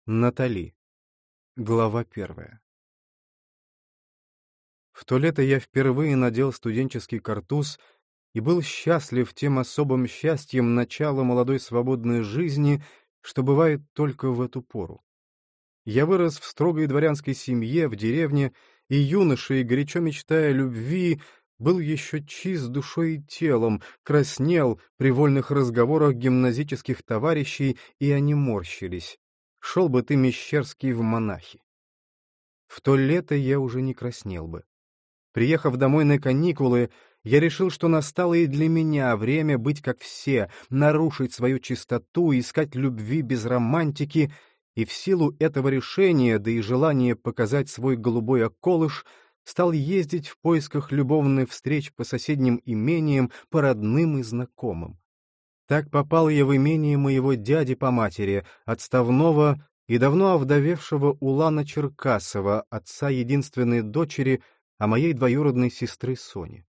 Натали. Глава 1. В то лето я впервые надел студенческий картуз и был счастлив тем особым счастьем начала молодой свободной жизни, что бывает только в эту пору. Я вырос в строгой дворянской семье в деревне, и юношей, горячо мечтая о любви, был еще чист душой и телом, краснел при вольных разговорах гимназических товарищей, и они морщились. Шел бы ты, Мещерский, в монахи. В то лето я уже не краснел бы. Приехав домой на каникулы, я решил, что настало и для меня время быть как все, нарушить свою чистоту, искать любви без романтики, и в силу этого решения, да и желания показать свой голубой околыш, стал ездить в поисках любовных встреч по соседним имениям, по родным и знакомым. Так попал я в имение моего дяди по матери, отставного и давно овдовевшего Улана Черкасова, отца единственной дочери, а моей двоюродной сестры Сони.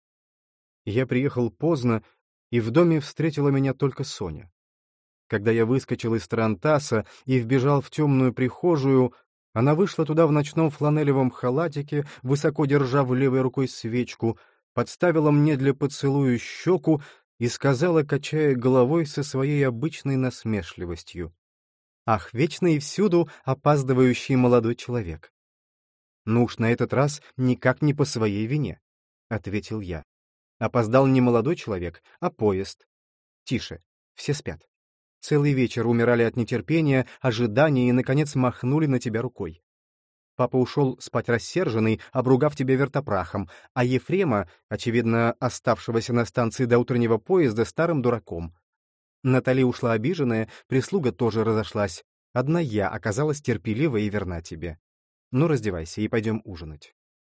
Я приехал поздно, и в доме встретила меня только Соня. Когда я выскочил из тарантаса и вбежал в темную прихожую, она вышла туда в ночном фланелевом халатике, высоко держа в левой рукой свечку, подставила мне для поцелуя щеку и сказала, качая головой со своей обычной насмешливостью: «Ах, вечно и всюду опаздывающий молодой человек!» «Ну уж на этот раз никак не по своей вине», — ответил я. «Опоздал не молодой человек, а поезд. Тише, все спят. Целый вечер умирали от нетерпения, ожидания и, наконец, махнули на тебя рукой. Папа ушел спать рассерженный, обругав тебя вертопрахом, а Ефрема, очевидно, оставшегося на станции до утреннего поезда, старым дураком. Натали ушла обиженная, прислуга тоже разошлась. Одна я оказалась терпелива и верна тебе. Ну, раздевайся и пойдем ужинать».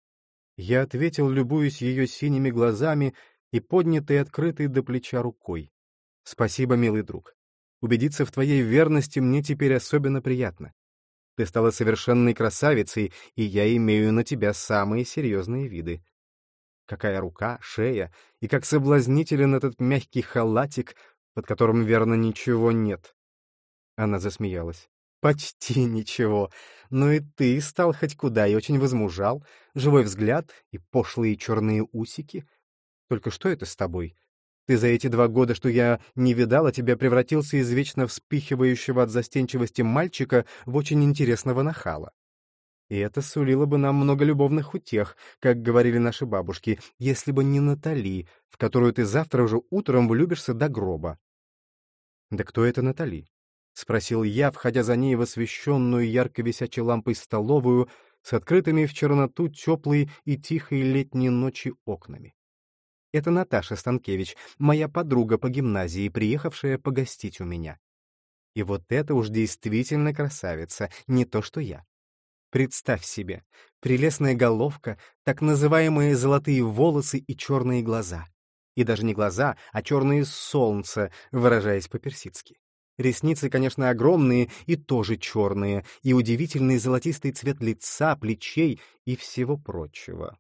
Я ответил, любуясь ее синими глазами и поднятой открытой до плеча рукой: «Спасибо, милый друг. Убедиться в твоей верности мне теперь особенно приятно. Ты стала совершенной красавицей, и я имею на тебя самые серьезные виды. Какая рука, шея, и как соблазнителен этот мягкий халатик, под которым, верно, ничего нет». Она засмеялась. «Почти ничего. Но и ты стал хоть куда и очень возмужал. Живой взгляд и пошлые черные усики. Только что это с тобой? Ты за эти 2 года, что я не видала, тебя превратился из вечно вспыхивающего от застенчивости мальчика в очень интересного нахала. И это сулило бы нам много любовных утех, как говорили наши бабушки, если бы не Натали, в которую ты завтра уже утром влюбишься до гроба». «Да кто это Натали?» — спросил я, входя за ней в освещенную ярко висячей лампой столовую с открытыми в черноту теплой и тихой летней ночи окнами. «Это Наташа Станкевич, моя подруга по гимназии, приехавшая погостить у меня. И вот это уж действительно красавица, не то что я. Представь себе, прелестная головка, так называемые золотые волосы и черные глаза. И даже не глаза, а черные солнца, выражаясь по-персидски. Ресницы, конечно, огромные и тоже черные, и удивительный золотистый цвет лица, плечей и всего прочего».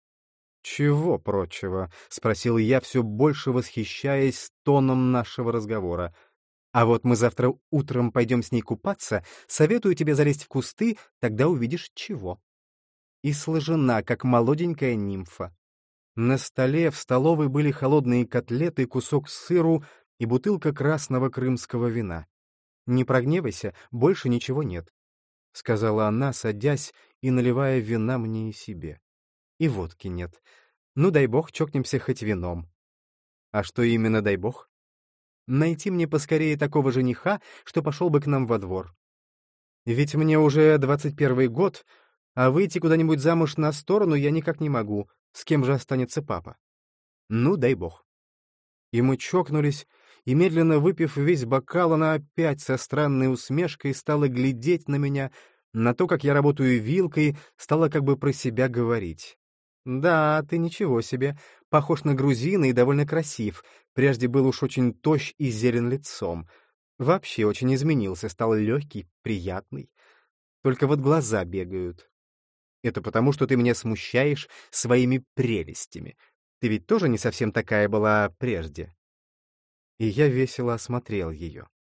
«Чего прочего?» — спросил я, все больше восхищаясь тоном нашего разговора. «А вот мы завтра утром пойдем с ней купаться, советую тебе залезть в кусты, тогда увидишь чего». И сложена, как молоденькая нимфа. На столе в столовой были холодные котлеты, кусок сыру и бутылка красного крымского вина. «Не прогневайся, больше ничего нет», — сказала она, садясь и наливая вина мне и себе. «И водки нет. Ну, дай бог, чокнемся хоть вином». «А что именно дай бог?» «Найти мне поскорее такого жениха, что пошел бы к нам во двор. Ведь мне уже 21 год, а выйти куда-нибудь замуж на сторону я никак не могу. С кем же останется папа? Ну, дай бог». И мы чокнулись, и, медленно выпив весь бокал, она опять со странной усмешкой стала глядеть на меня, на то, как я работаю вилкой, стала как бы про себя говорить. «Да, ты ничего себе, похож на грузина и довольно красив. Прежде был уж очень тощ и зелен лицом. Вообще очень изменился, стал легкий, приятный. Только вот глаза бегают. Это потому, что ты меня смущаешь своими прелестями. Ты ведь тоже не совсем такая была прежде». И я весело осмотрел ее.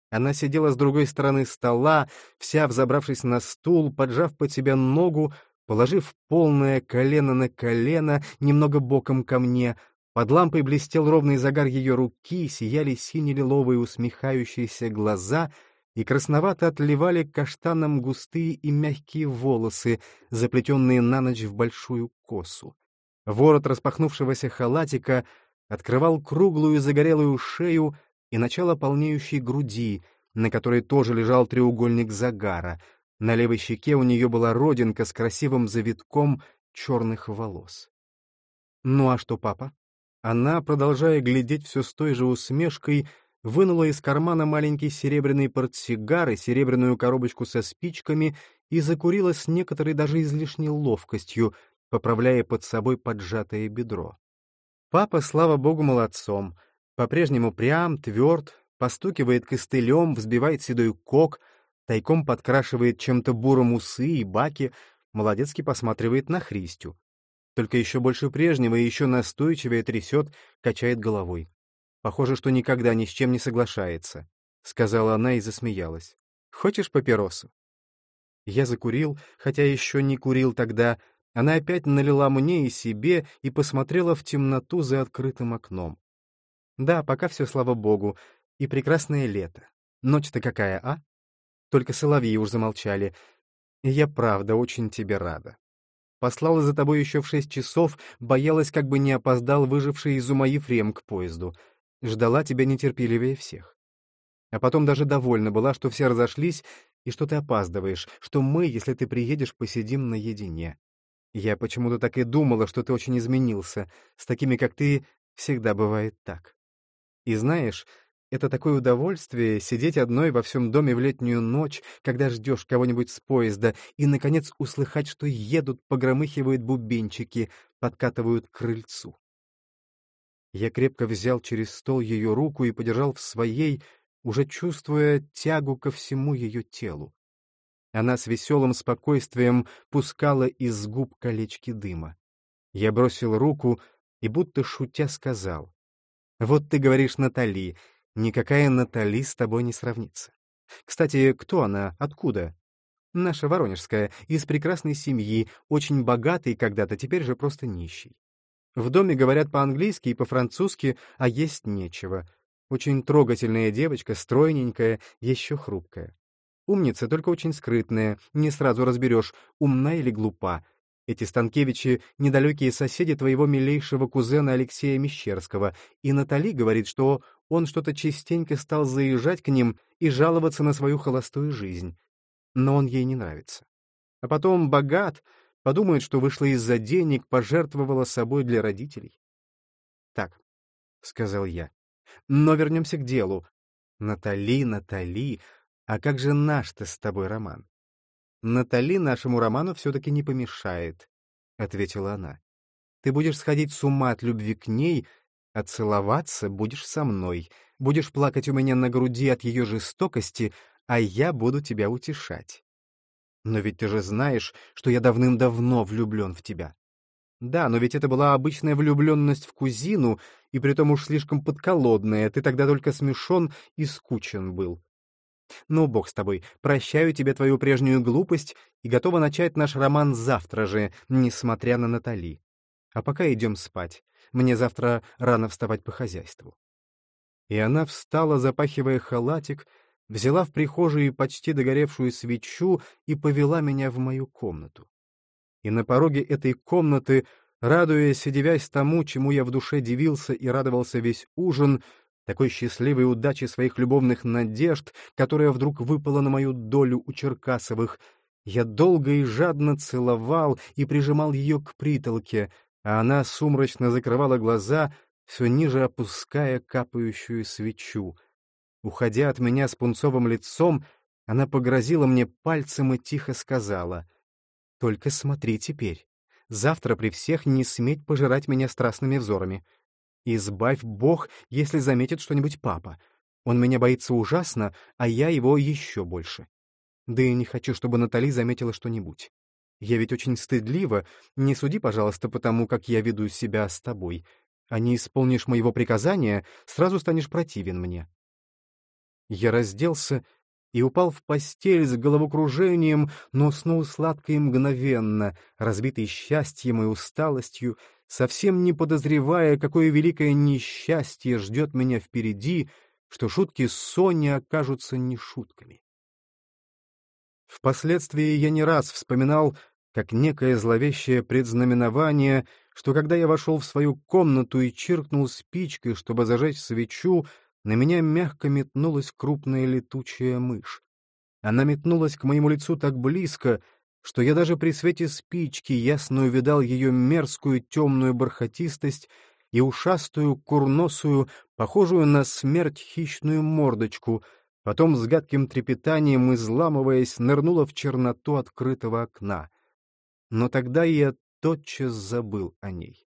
Она сидела с другой стороны стола, вся взобравшись на стул, поджав под себя ногу, положив полное колено на колено, немного боком ко мне. Под лампой блестел ровный загар ее руки, сияли сине-лиловые усмехающиеся глаза и красновато отливали каштаном густые и мягкие волосы, заплетенные на ночь в большую косу. Ворот распахнувшегося халатика открывал круглую загорелую шею и начало полнеющей груди, на которой тоже лежал треугольник загара. На левой щеке у нее была родинка с красивым завитком черных волос. «Ну а что, папа?» Она, продолжая глядеть все с той же усмешкой, вынула из кармана маленький серебряный портсигар и серебряную коробочку со спичками и закурила с некоторой даже излишней ловкостью, поправляя под собой поджатое бедро. Папа, слава богу, молодцом. По-прежнему прям, тверд, постукивает костылем, взбивает седой кок, тайком подкрашивает чем-то буром усы и баки, молодецки посматривает на Христю. Только еще больше прежнего и еще настойчивее трясет, качает головой. Похоже, что никогда ни с чем не соглашается, — сказала она и засмеялась. «Хочешь папиросу?» Я закурил, хотя еще не курил тогда. Она опять налила мне и себе и посмотрела в темноту за открытым окном. «Да, пока все, слава богу, и прекрасное лето. Ночь-то какая, а? Только соловьи уж замолчали. И я правда очень тебе рада. Послала за тобой еще в 6 часов, боялась, как бы не опоздал выживший из ума Ефрем к поезду. Ждала тебя нетерпеливее всех. А потом даже довольна была, что все разошлись и что ты опаздываешь, что мы, если ты приедешь, посидим наедине. Я почему-то так и думала, что ты очень изменился. С такими, как ты, всегда бывает так. И знаешь, это такое удовольствие — сидеть одной во всем доме в летнюю ночь, когда ждешь кого-нибудь с поезда, и, наконец, услыхать, что едут, погромыхивают бубенчики, подкатывают к крыльцу. Я крепко взял через стол ее руку и подержал в своей, уже чувствуя тягу ко всему ее телу. Она с веселым спокойствием пускала из губ колечки дыма. Я бросил руку и, будто шутя, сказал: «Вот ты говоришь, Натали, никакая Натали с тобой не сравнится. Кстати, кто она, откуда?» «Наша воронежская, из прекрасной семьи, очень богатой когда-то, теперь же просто нищей. В доме говорят по-английски и по-французски, а есть нечего. Очень трогательная девочка, стройненькая, еще хрупкая. Умница, только очень скрытная, не сразу разберешь, умна или глупа. Эти Станкевичи — недалекие соседи твоего милейшего кузена Алексея Мещерского, и Натали говорит, что он что-то частенько стал заезжать к ним и жаловаться на свою холостую жизнь. Но он ей не нравится. А потом богат, подумает, что вышла из-за денег, пожертвовала собой для родителей. «Так», — сказал я, — «но вернемся к делу. Натали, Натали, а как же наш-то с тобой роман?» «Натали нашему роману все-таки не помешает», — ответила она. «Ты будешь сходить с ума от любви к ней, а целоваться будешь со мной, будешь плакать у меня на груди от ее жестокости, а я буду тебя утешать. Но ведь ты же знаешь, что я давным-давно влюблен в тебя». «Да, но ведь это была обычная влюбленность в кузину, и притом уж слишком подколодная, ты тогда только смешон и скучен был. Ну, бог с тобой, прощаю тебе твою прежнюю глупость и готова начать наш роман завтра же, несмотря на Натали. А пока идем спать. Мне завтра рано вставать по хозяйству». И она встала, запахивая халатик, взяла в прихожей почти догоревшую свечу и повела меня в мою комнату. И на пороге этой комнаты, радуясь и дивясь тому, чему я в душе дивился и радовался весь ужин, такой счастливой удачи своих любовных надежд, которая вдруг выпала на мою долю у Черкасовых, я долго и жадно целовал и прижимал ее к притолке, а она сумрачно закрывала глаза, все ниже опуская капающую свечу. Уходя от меня с пунцовым лицом, она погрозила мне пальцем и тихо сказала: «Только смотри теперь. Завтра при всех не сметь пожирать меня страстными взорами. Избавь Бог, если заметит что-нибудь папа. Он меня боится ужасно, а я его еще больше. Да и не хочу, чтобы Натали заметила что-нибудь. Я ведь очень стыдлива, не суди, пожалуйста, по тому, как я веду себя с тобой. А не исполнишь моего приказания, сразу станешь противен мне». Я разделся и упал в постель с головокружением, но уснул сладко и мгновенно, разбитый счастьем и усталостью, совсем не подозревая, какое великое несчастье ждет меня впереди, что шутки Сони окажутся не шутками. Впоследствии я не раз вспоминал, как некое зловещее предзнаменование, что когда я вошел в свою комнату и чиркнул спичкой, чтобы зажечь свечу, на меня мягко метнулась крупная летучая мышь. Она метнулась к моему лицу так близко, что я даже при свете спички ясно увидал ее мерзкую темную бархатистость и ушастую, курносую, похожую на смерть хищную мордочку, потом с гадким трепетанием, изламываясь, нырнула в черноту открытого окна. Но тогда я тотчас забыл о ней.